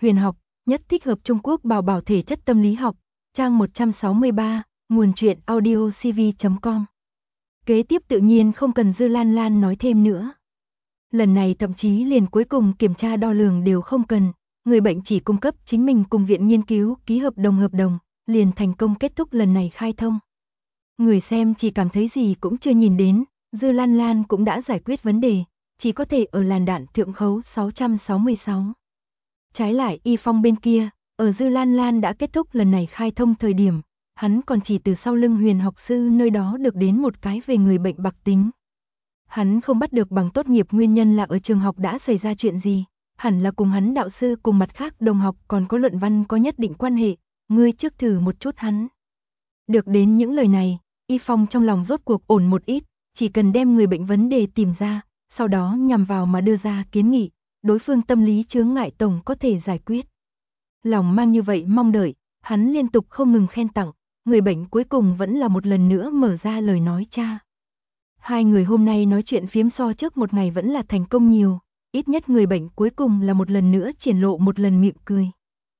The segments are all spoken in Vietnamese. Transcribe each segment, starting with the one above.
huyền học, nhất thích hợp Trung Quốc bảo bảo thể chất tâm lý học, trang 163, nguồn truyện audiocv.com. Kế tiếp tự nhiên không cần Dư Lan Lan nói thêm nữa. Lần này thậm chí liền cuối cùng kiểm tra đo lường đều không cần, người bệnh chỉ cung cấp chính mình cùng viện nghiên cứu ký hợp đồng, liền thành công kết thúc lần này khai thông. Người xem chỉ cảm thấy gì cũng chưa nhìn đến, Dư Lan Lan cũng đã giải quyết vấn đề, chỉ có thể ở làn đạn thượng khấu 666. Trái lại Y Phong bên kia, ở Dư Lan Lan đã kết thúc lần này khai thông thời điểm, hắn còn chỉ từ sau lưng Huyền học sư nơi đó được đến một cái về người bệnh bạc tính. Hắn không bắt được bằng tốt nghiệp nguyên nhân là ở trường học đã xảy ra chuyện gì, hẳn là cùng hắn đạo sư cùng mặt khác đồng học còn có luận văn có nhất định quan hệ, ngươi trước thử một chút hắn. Được đến những lời này, Y Phong trong lòng rốt cuộc ổn một ít, chỉ cần đem người bệnh vấn đề tìm ra, sau đó nhằm vào mà đưa ra kiến nghị, đối phương tâm lý chướng ngại tổng có thể giải quyết. Lòng mang như vậy mong đợi, hắn liên tục không ngừng khen tặng, người bệnh cuối cùng vẫn là một lần nữa mở ra lời nói cha. Hai người hôm nay nói chuyện phiếm so trước một ngày vẫn là thành công nhiều, ít nhất người bệnh cuối cùng là một lần nữa triển lộ một lần mỉm cười.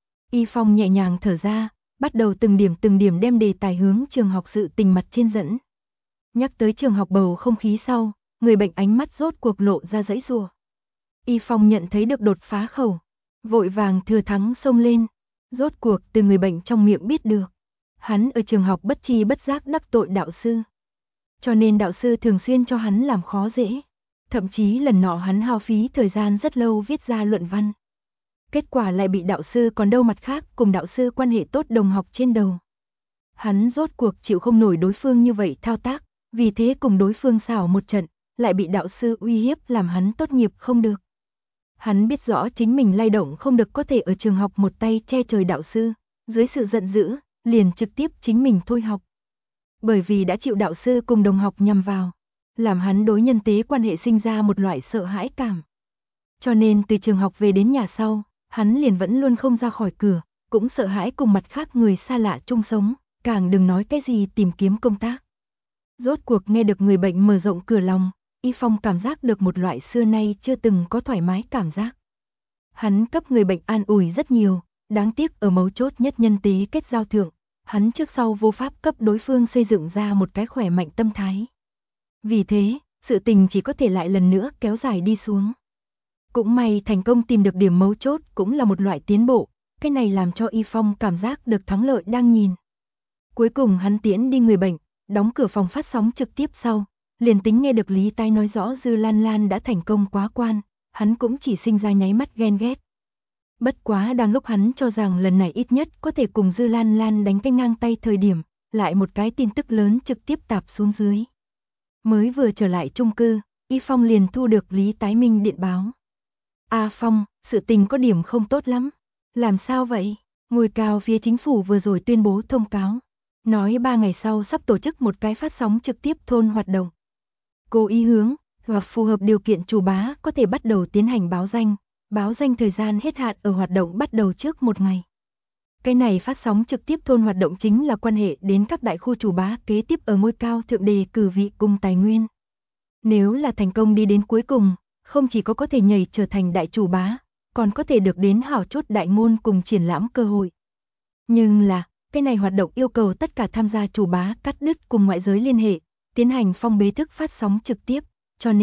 Y Phong nhẹ nhàng thở ra, bắt đầu từng điểm đem đề tài hướng trường học sự tình mặt trên dẫn. Nhắc tới trường học bầu không khí sau, người bệnh ánh mắt rốt cuộc lộ ra giãy giụa. Y Phong nhận thấy được đột phá khẩu, vội vàng thừa thắng xông lên, rốt cuộc từ người bệnh trong miệng biết được. Hắn ở trường học bất tri bất giác đắc tội đạo sư. Cho nên đạo sư thường xuyên cho hắn làm khó dễ. Thậm chí lần nọ hắn hao phí thời gian rất lâu viết ra luận văn. Kết quả lại bị đạo sư còn đâu mặt khác cùng đạo sư quan hệ tốt đồng học trên đầu. Hắn rốt cuộc chịu không nổi đối phương như vậy thao tác, vì thế cùng đối phương xảo một trận, lại bị đạo sư uy hiếp làm hắn tốt nghiệp không được. Hắn biết rõ chính mình lay động không được có thể ở trường học một tay che trời đạo sư, dưới sự giận dữ, liền trực tiếp chính mình thôi học. Bởi vì đã chịu đạo sư cùng đồng học nhằm vào, làm hắn đối nhân tế quan hệ sinh ra một loại sợ hãi cảm. Cho nên từ trường học về đến nhà sau, hắn liền vẫn luôn không ra khỏi cửa, cũng sợ hãi cùng mặt khác người xa lạ chung sống, càng đừng nói cái gì tìm kiếm công tác. Rốt cuộc nghe được người bệnh mở rộng cửa lòng, Y Phong cảm giác được một loại xưa nay chưa từng có thoải mái cảm giác. Hắn cấp người bệnh an ủi rất nhiều, đáng tiếc ở mấu chốt nhất nhân tế kết giao thượng, hắn trước sau vô pháp cấp đối phương xây dựng ra một cái khỏe mạnh tâm thái. Vì thế, sự tình chỉ có thể lại lần nữa kéo dài đi xuống. Cũng may thành công tìm được điểm mấu chốt cũng là một loại tiến bộ, cái này làm cho Y Phong cảm giác được thắng lợi đang nhìn. Cuối cùng hắn tiễn đi người bệnh, đóng cửa phòng phát sóng trực tiếp sau, liền tính nghe được Lý Tái nói rõ Dư Lan Lan đã thành công quá quan, hắn cũng chỉ sinh ra nháy mắt ghen ghét. Bất quá đang lúc hắn cho rằng lần này ít nhất có thể cùng Dư Lan Lan đánh cái ngang tay thời điểm, lại một cái tin tức lớn trực tiếp tạp xuống dưới. Mới vừa trở lại chung cư, Y Phong liền thu được Lý Tái Minh điện báo. A Phong, sự tình có điểm không tốt lắm. Làm sao vậy? Ngôi cao phía chính phủ vừa rồi tuyên bố thông cáo, nói 3 ngày sau sắp tổ chức một cái phát sóng trực tiếp thôn hoạt động. Cố ý hướng và phù hợp điều kiện chủ bá có thể bắt đầu tiến hành báo danh thời gian hết hạn ở hoạt động bắt đầu trước một ngày. Cái này phát sóng trực tiếp thôn hoạt động chính là quan hệ đến các đại khu chủ bá kế tiếp ở ngôi cao thượng đề cử vị cùng tài nguyên. Nếu là thành công đi đến cuối cùng, không chỉ có thể nhảy trở thành đại chủ bá, còn có thể được đến hảo chốt đại ngôn cùng triển lãm cơ hội. Nhưng là, cái này hoạt động yêu cầu tất cả tham gia chủ bá cắt đứt cùng ngoại giới liên hệ, tiến hành phong bế thức phát sóng trực tiếp, cho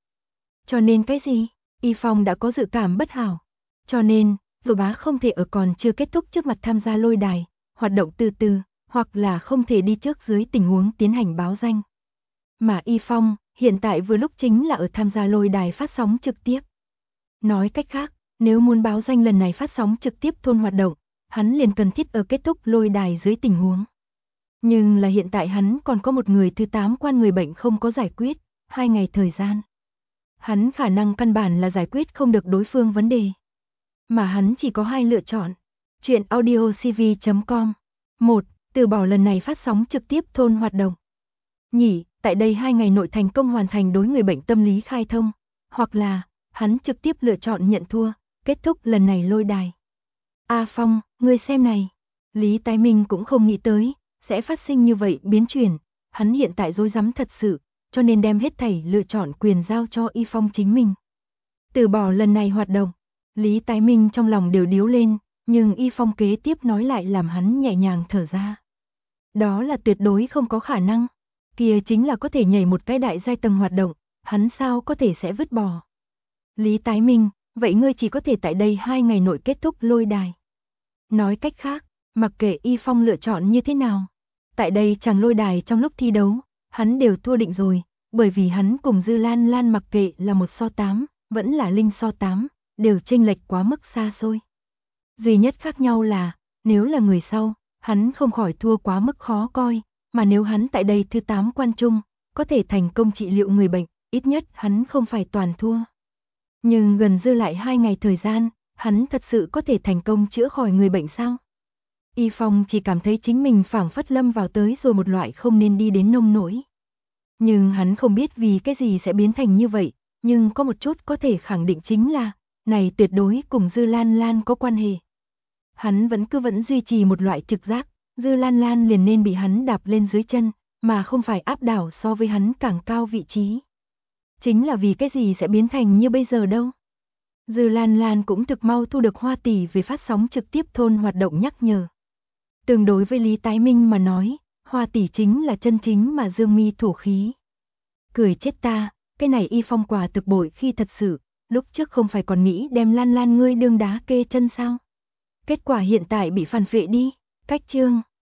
nên cái gì? Y Phong đã có dự cảm bất hảo. Cho nên, chủ bá không thể ở còn chưa kết thúc trước mặt tham gia lôi đài, hoạt động từ từ, hoặc là không thể đi trước dưới tình huống tiến hành báo danh. Mà Y Phong, hiện tại vừa lúc chính là ở tham gia lôi đài phát sóng trực tiếp. Nói cách khác, nếu muốn báo danh lần này phát sóng trực tiếp thôn hoạt động, hắn liền cần thiết ở kết thúc lôi đài dưới tình huống. Nhưng là hiện tại hắn còn có một người thứ 8 quan người bệnh không có giải quyết, 2 ngày thời gian. Hắn khả năng căn bản là giải quyết không được đối phương vấn đề. Mà hắn chỉ có 2 lựa chọn. Chuyện audiocv.com. 1. Từ bỏ lần này phát sóng trực tiếp thôn hoạt động. Nhỉ, tại đây 2 ngày nội thành công hoàn thành đối người bệnh tâm lý khai thông. Hoặc là, hắn trực tiếp lựa chọn nhận thua, kết thúc lần này lôi đài. A Phong, ngươi xem này. Lý Tái Minh cũng không nghĩ tới, sẽ phát sinh như vậy biến chuyển. Hắn hiện tại rối rắm thật sự, cho nên đem hết thảy lựa chọn quyền giao cho Y Phong chính mình. Từ bỏ lần này hoạt động. Lý Tái Minh trong lòng đều điếu lên, nhưng Y Phong kế tiếp nói lại làm hắn nhẹ nhàng thở ra. Đó là tuyệt đối không có khả năng. Kia chính là có thể nhảy một cái đại giai tầng hoạt động, hắn sao có thể sẽ vứt bỏ. Lý Tái Minh, vậy ngươi chỉ có thể tại đây 2 ngày nội kết thúc lôi đài. Nói cách khác, mặc kệ Y Phong lựa chọn như thế nào, tại đây chàng lôi đài trong lúc thi đấu, hắn đều thua định rồi, bởi vì hắn cùng Dư Lan Lan mặc kệ là 1:8, vẫn là linh so 8, đều chênh lệch quá mức xa xôi. Duy nhất khác nhau là, nếu là người sau, hắn không khỏi thua quá mức khó coi, mà nếu hắn tại đây thứ 8 quan trung, có thể thành công trị liệu người bệnh, ít nhất hắn không phải toàn thua. Nhưng gần dư lại 2 ngày thời gian, hắn thật sự có thể thành công chữa khỏi người bệnh sao? Y Phong chỉ cảm thấy chính mình phảng phất lâm vào tới rồi một loại không nên đi đến nông nỗi. Nhưng hắn không biết vì cái gì sẽ biến thành như vậy, nhưng có một chút có thể khẳng định chính là, này tuyệt đối cùng Dư Lan Lan có quan hệ. Hắn vẫn duy trì một loại trực giác, Dư Lan Lan liền nên bị hắn đạp lên dưới chân, mà không phải áp đảo so với hắn càng cao vị trí. Chính là vì cái gì sẽ biến thành như bây giờ đâu. Dư Lan Lan cũng thực mau thu được Hoa tỷ về phát sóng trực tiếp thôn hoạt động nhắc nhở. Tương đối với Lý Tái Minh mà nói, Hoa tỷ chính là chân chính mà dương mi thổ khí. Cười chết ta, cái này Y Phong quả thực bội khi thật sự, lúc trước không phải còn nghĩ đem Lan Lan ngươi đương đá kê chân sao? Kết quả hiện tại bị phản phệ đi, cách chương.